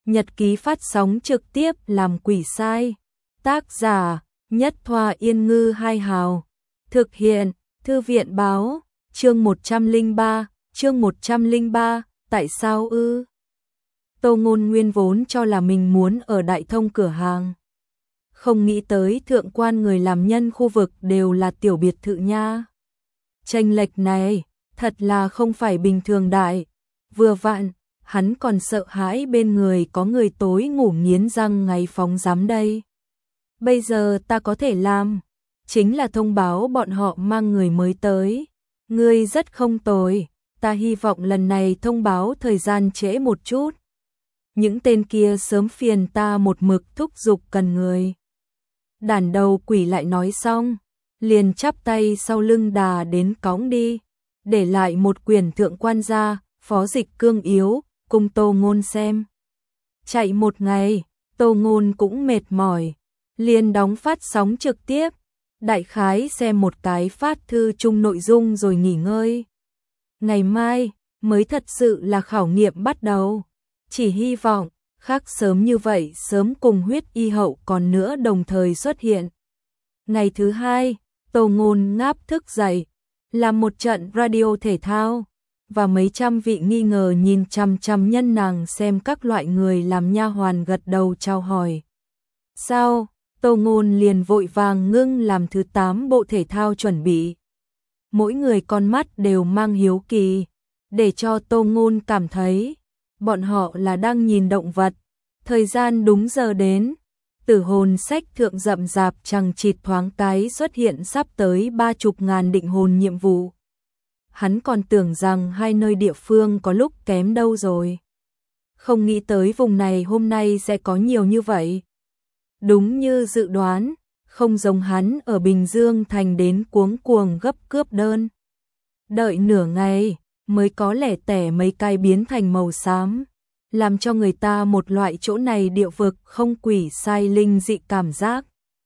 Nhật ký phát sóng trực tiếp làm quỷ sai. Tác giả: Nhất Thoa Yên Ngư Hai Hào. Thực hiện: Thư viện báo. Chương 103, tại sao ư? Tô Ngôn Nguyên vốn cho là mình muốn ở Đại Thông cửa hàng. Không nghĩ tới thượng quan người làm nhân khu vực đều là tiểu biệt thự nha. Chênh lệch này, thật là không phải bình thường đại. Vừa vặn, hắn còn sợ hãi bên người có người tối ngủ nghiến răng ngáy phóng dám đây. Bây giờ ta có thể làm, chính là thông báo bọn họ mang người mới tới. Ngươi rất không tồi, ta hy vọng lần này thông báo thời gian trễ một chút. Những tên kia sớm phiền ta một mực thúc giục cần người. Đàn đầu quỷ lại nói xong, liền chắp tay sau lưng đà đến cõng đi, để lại một quyển thượng quan gia, phó dịch cương yếu, cùng Tô Ngôn xem. Chạy một ngày, Tô Ngôn cũng mệt mỏi, liền đóng phát sóng trực tiếp, đại khái xem một cái phát thư chung nội dung rồi nghỉ ngơi. Ngày mai mới thật sự là khảo nghiệm bắt đầu, chỉ hy vọng khác sớm như vậy sớm cùng huyết y hậu còn nữa đồng thời xuất hiện. Ngày thứ hai, Tô Ngôn ngáp thức dậy, làm một trận radio thể thao, và mấy trăm vị nghi ngờ nhìn chằm chằm nhân nàng xem các loại người làm nha hoàn gật đầu chào hỏi. Sao? Tô Ngôn liền vội vàng ngưng làm thứ 8 bộ thể thao chuẩn bị. Mỗi người con mắt đều mang hiếu kỳ, để cho Tô Ngôn cảm thấy bọn họ là đang nhìn động vật. Thời gian đúng giờ đến, tử hồn sách thượng rậm rạp chằng chịt thoáng cái xuất hiện sắp tới 30.000 định hồn nhiệm vụ. Hắn còn tưởng rằng hai nơi địa phương có lúc kém đâu rồi. Không nghĩ tới vùng này hôm nay sẽ có nhiều như vậy. Đúng như dự đoán, không giống hắn ở Bình Dương thành đến cuống cuồng gấp cướp đơn. Đợi nửa ngày, mới có lẻ tẻ mấy cái biến thành màu xám, làm cho người ta một loại chỗ này địa vực không quỷ sai linh dị cảm giác.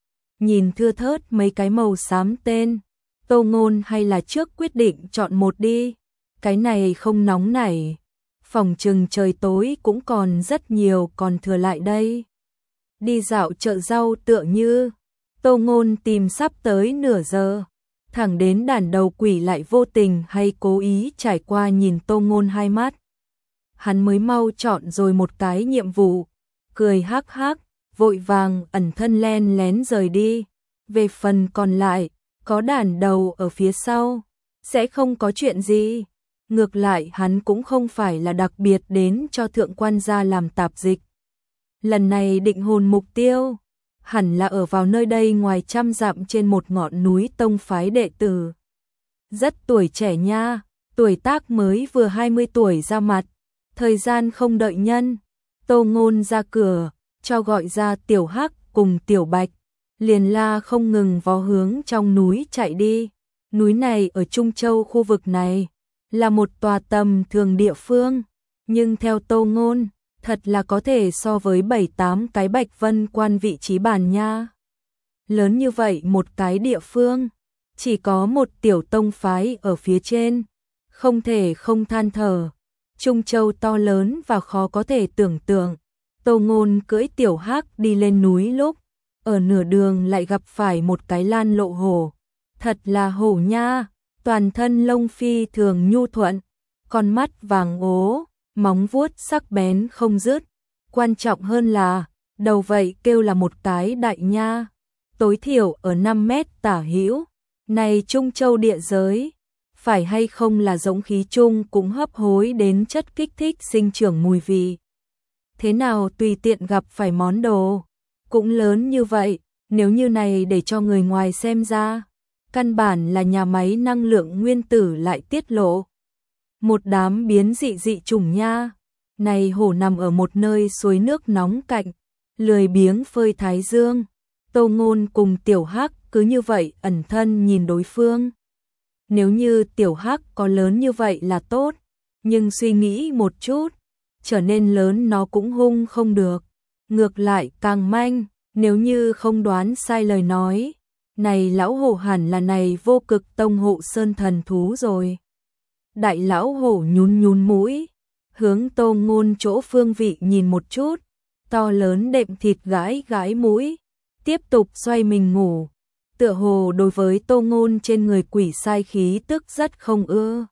Nhìn thưa thớt mấy cái màu xám tên, Tô Ngôn hay là trước quyết định chọn một đi, cái này không nóng nảy, phòng chừng trời tối cũng còn rất nhiều còn thừa lại đây. Đi dạo chợ rau tựa như, Tô Ngôn tìm sắp tới nửa giờ, thẳng đến đàn đầu quỷ lại vô tình hay cố ý trải qua nhìn Tô Ngôn hai mắt. Hắn mới mau chọn rồi một cái nhiệm vụ, cười hắc hắc, vội vàng ẩn thân len lén rời đi. Về phần còn lại, có đàn đầu ở phía sau, sẽ không có chuyện gì. Ngược lại hắn cũng không phải là đặc biệt đến cho thượng quan gia làm tạp dịch. Lần này định hồn mục tiêu, hẳn là ở vào nơi đây ngoài trăm dặm trên một ngọn núi tông phái đệ tử. Rất tuổi trẻ nha, tuổi tác mới vừa 20 tuổi ra mặt. Thời gian không đợi nhân, Tô Ngôn ra cửa, cho gọi ra Tiểu Hắc cùng Tiểu Bạch, liền la không ngừng vó hướng trong núi chạy đi. Núi này ở Trung Châu khu vực này, là một tòa tầm thường địa phương, nhưng theo Tô Ngôn, thật là có thể so với 7-8 cái Bạch Vân Quan vị trí bàn nha. Lớn như vậy một cái địa phương, chỉ có một tiểu tông phái ở phía trên, không thể không than thở. Trung Châu to lớn và khó có thể tưởng tượng. Tô Ngôn cưỡi Tiểu Hắc đi lên núi lúc, ở nửa đường lại gặp phải một cái lan lộ hổ. Thật là hổ nha, toàn thân lông phi thường nhu thuận, con mắt vàng ố, móng vuốt sắc bén không dứt. Quan trọng hơn là, đầu vậy kêu là một cái đại nha, tối thiểu ở 5 mét tả hữu. Này Trung Châu địa giới, phải hay không là giống khí chung cũng hấp hối đến chất kích thích sinh trưởng mùi vị. Thế nào tùy tiện gặp phải món đồ cũng lớn như vậy, nếu như này để cho người ngoài xem ra, căn bản là nhà máy năng lượng nguyên tử lại tiết lộ. Một đám biến dị dị chủng nha. Này hổ nằm ở một nơi suối nước nóng cạnh, lười biếng phơi thái dương. Tô Ngôn cùng Tiểu Hắc cứ như vậy ẩn thân nhìn đối phương. Nếu như Tiểu Hắc có lớn như vậy là tốt, nhưng suy nghĩ một chút, trở nên lớn nó cũng hung không được. Ngược lại càng manh, nếu như không đoán sai lời nói, này lão hổ hẳn là này vô cực tông hộ sơn thần thú rồi. Đại lão hổ nhún nhún mũi, hướng Tô Ngôn chỗ phương vị nhìn một chút, to lớn đệm thịt gãi gãi mũi, tiếp tục xoay mình ngủ. Tựa hồ đối với Tô Ngôn trên người quỷ sai khí tức rất không ưa.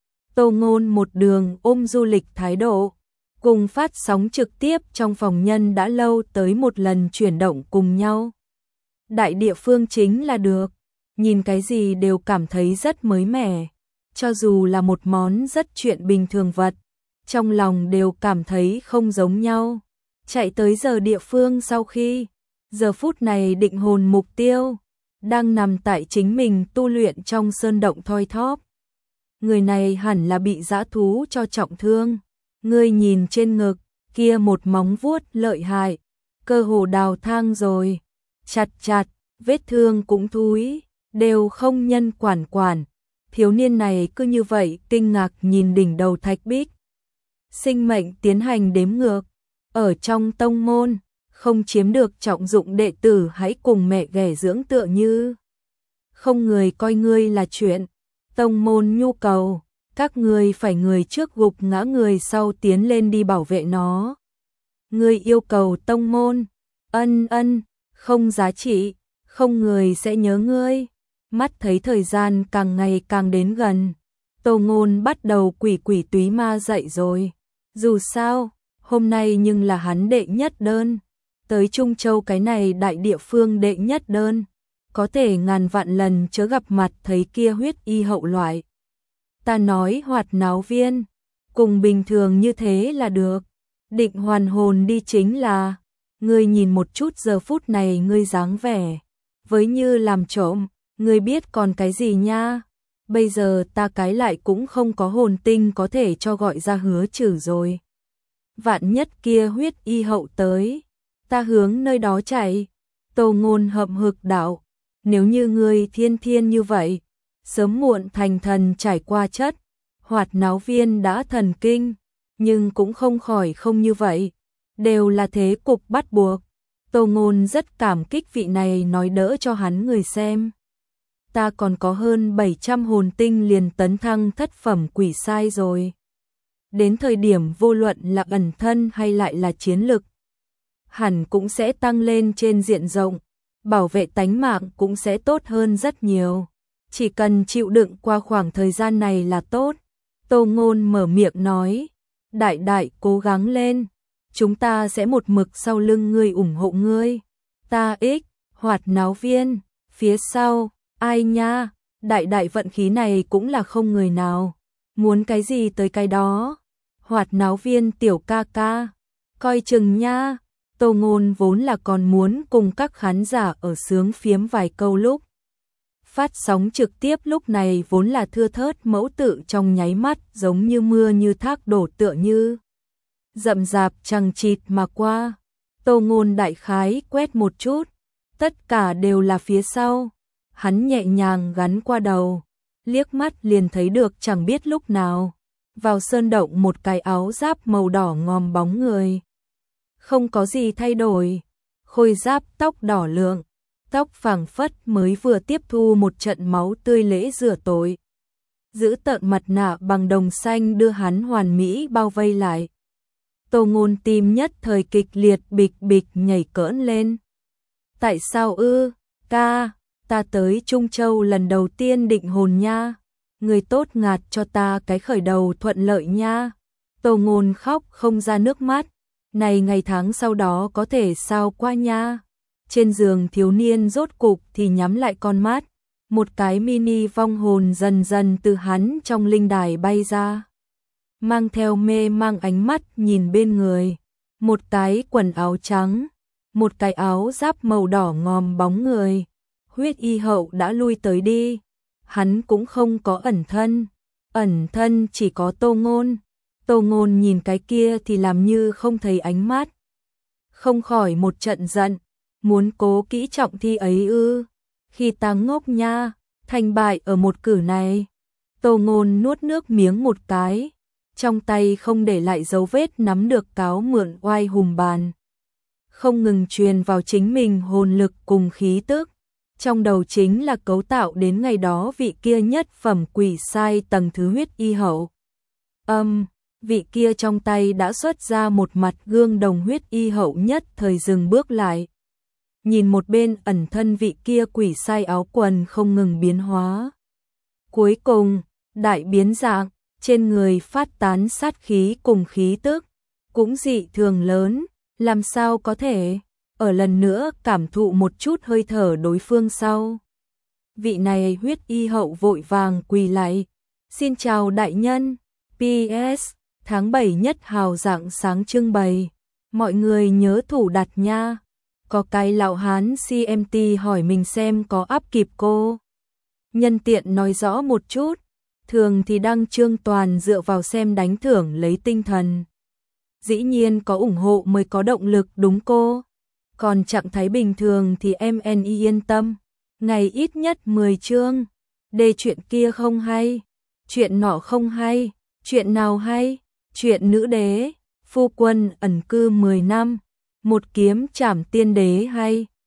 Tô Ngôn một đường ôm du lịch thái độ, cùng phát sóng trực tiếp trong phòng nhân đã lâu tới một lần chuyển động cùng nhau. Đại địa phương chính là được, nhìn cái gì đều cảm thấy rất mới mẻ, cho dù là một món rất chuyện bình thường vật, trong lòng đều cảm thấy không giống nhau. Chạy tới giờ địa phương sau khi, giờ phút này định hồn mục tiêu, đang nằm tại chính mình tu luyện trong sơn động thoi thóp. Người này hẳn là bị dã thú cho trọng thương. Ngươi nhìn trên ngực, kia một móng vuốt lợi hại, cơ hồ đào thang rồi. Chặt chặt, vết thương cũng thúi, đều không nhân quản. Thiếu niên này cứ như vậy kinh ngạc nhìn đỉnh đầu thạch bích. Sinh mệnh tiến hành đếm ngược, ở trong tông môn, không chiếm được trọng dụng đệ tử hãy cùng mẹ ghẻ dưỡng tựa như. Không người coi ngươi là chuyện, tông môn nhu cầu, các ngươi phải người trước gục ngã người sau tiến lên đi bảo vệ nó. Ngươi yêu cầu tông môn, ân, không giá trị, không người sẽ nhớ ngươi. Mắt thấy thời gian càng ngày càng đến gần, Tô Ngôn bắt đầu quỷ túy ma dậy rồi. Dù sao, hôm nay nhưng là hắn đệ nhất đơn, tới Trung Châu cái này đại địa phương đệ nhất đơn, có thể ngàn vạn lần chớ gặp mặt thấy kia huyết y hậu loại. Ta nói hoạt náo viên, cùng bình thường như thế là được, định hoàn hồn đi chính là, ngươi nhìn một chút giờ phút này ngươi dáng vẻ, với như làm trộm, ngươi biết còn cái gì nha, bây giờ ta cái lại cũng không có hồn tinh có thể cho gọi ra Hứa Trừ rồi. Vạn nhất kia huyết y hậu tới, ta hướng nơi đó chạy. Tô Ngôn hậm hực đạo, nếu như ngươi thiên như vậy, sớm muộn thành thần trải qua chất, hoạt náo viên đã thần kinh, nhưng cũng không khỏi không như vậy, đều là thế cục bắt buộc. Tô Ngôn rất cảm kích vị này nói đỡ cho hắn người xem. Ta còn có hơn 700 hồn tinh liền tấn thăng thất phẩm quỷ sai rồi. Đến thời điểm vô luận là ẩn thân hay lại là chiến lực, hẳn cũng sẽ tăng lên trên diện rộng, bảo vệ tánh mạng cũng sẽ tốt hơn rất nhiều. Chỉ cần chịu đựng qua khoảng thời gian này là tốt. Tô Ngôn mở miệng nói, đại cố gắng lên, chúng ta sẽ một mực sau lưng ngươi ủng hộ ngươi. Ta hoạt náo viên, phía sau, ai nha, đại vận khí này cũng là không người nào, muốn cái gì tới cái đó. Hoạt náo viên tiểu ca ca, coi chừng nha. Tô Ngôn vốn là còn muốn cùng các khán giả ở sướng phiếm vài câu lúc. Phát sóng trực tiếp lúc này vốn là thưa thớt mẫu tự trong nháy mắt giống như mưa như thác đổ tựa như. Rậm rạp chằng chịt mà qua. Tô Ngôn đại khái quét một chút, tất cả đều là phía sau. Hắn nhẹ nhàng gắn qua đầu, liếc mắt liền thấy được chẳng biết lúc nào. Vào sơn động một cái áo giáp màu đỏ ngòm bóng người. Không có gì thay đổi, khôi giáp tóc đỏ lượng, tóc phảng phất mới vừa tiếp thu một trận máu tươi lễ rửa tội. Giữ tợn mặt nạ bằng đồng xanh đưa hắn hoàn mỹ bao vây lại. Tô Ngôn tim nhất thời kịch liệt bịch nhảy cỡn lên. Tại sao ca, ta tới Trung Châu lần đầu tiên định hồn nha. Người tốt ngạt cho ta cái khởi đầu thuận lợi nha. Tô Ngôn khóc không ra nước mắt. Này ngày tháng sau đó có thể sao qua nha. Trên giường thiếu niên rốt cục thì nhắm lại con mắt. Một cái mini vong hồn dần dần từ hắn trong linh đài bay ra. Mang theo mê mang ánh mắt nhìn bên người. Một cái quần áo trắng. Một cái áo giáp màu đỏ ngòm bóng người. Huyết y hậu đã lui tới đi. Hắn cũng không có ẩn thân chỉ có Tô Ngôn. Tô Ngôn nhìn cái kia thì làm như không thấy ánh mắt. Không khỏi một trận giận, muốn cố kỹ trọng thi ấy khi ta ngốc nha, thành bại ở một cử này. Tô Ngôn nuốt nước miếng một cái, trong tay không để lại dấu vết nắm được cáo mượn oai hùng bàn. Không ngừng truyền vào chính mình hồn lực cùng khí tức. Trong đầu chính là cấu tạo đến ngày đó vị kia nhất phẩm quỷ sai tầng thứ huyết y hậu. Vị kia trong tay đã xuất ra một mặt gương đồng, huyết y hậu nhất thời dừng bước lại. Nhìn một bên ẩn thân vị kia quỷ sai áo quần không ngừng biến hóa. Cuối cùng, đại biến dạng, trên người phát tán sát khí cùng khí tức, cũng dị thường lớn, làm sao có thể, ở lần nữa cảm thụ một chút hơi thở đối phương sau. Vị này huyết y hậu vội vàng quỳ lại, xin chào đại nhân, PS, tháng 7 nhất hào rạng sáng trưng bày, mọi người nhớ thủ đặt nha. Có cái lão hán CMT hỏi mình xem có áp kịp cô. Nhân tiện nói rõ một chút, thường thì đăng trương toàn dựa vào xem đánh thưởng lấy tinh thần. Dĩ nhiên có ủng hộ mới có động lực đúng cô. Còn trạng thái bình thường thì em yên tâm, ngày ít nhất 10 chương. Đề chuyện kia không hay, chuyện nọ không hay, chuyện nào hay, chuyện nữ đế, phu quân ẩn cư 10 năm, một kiếm trảm tiên đế hay.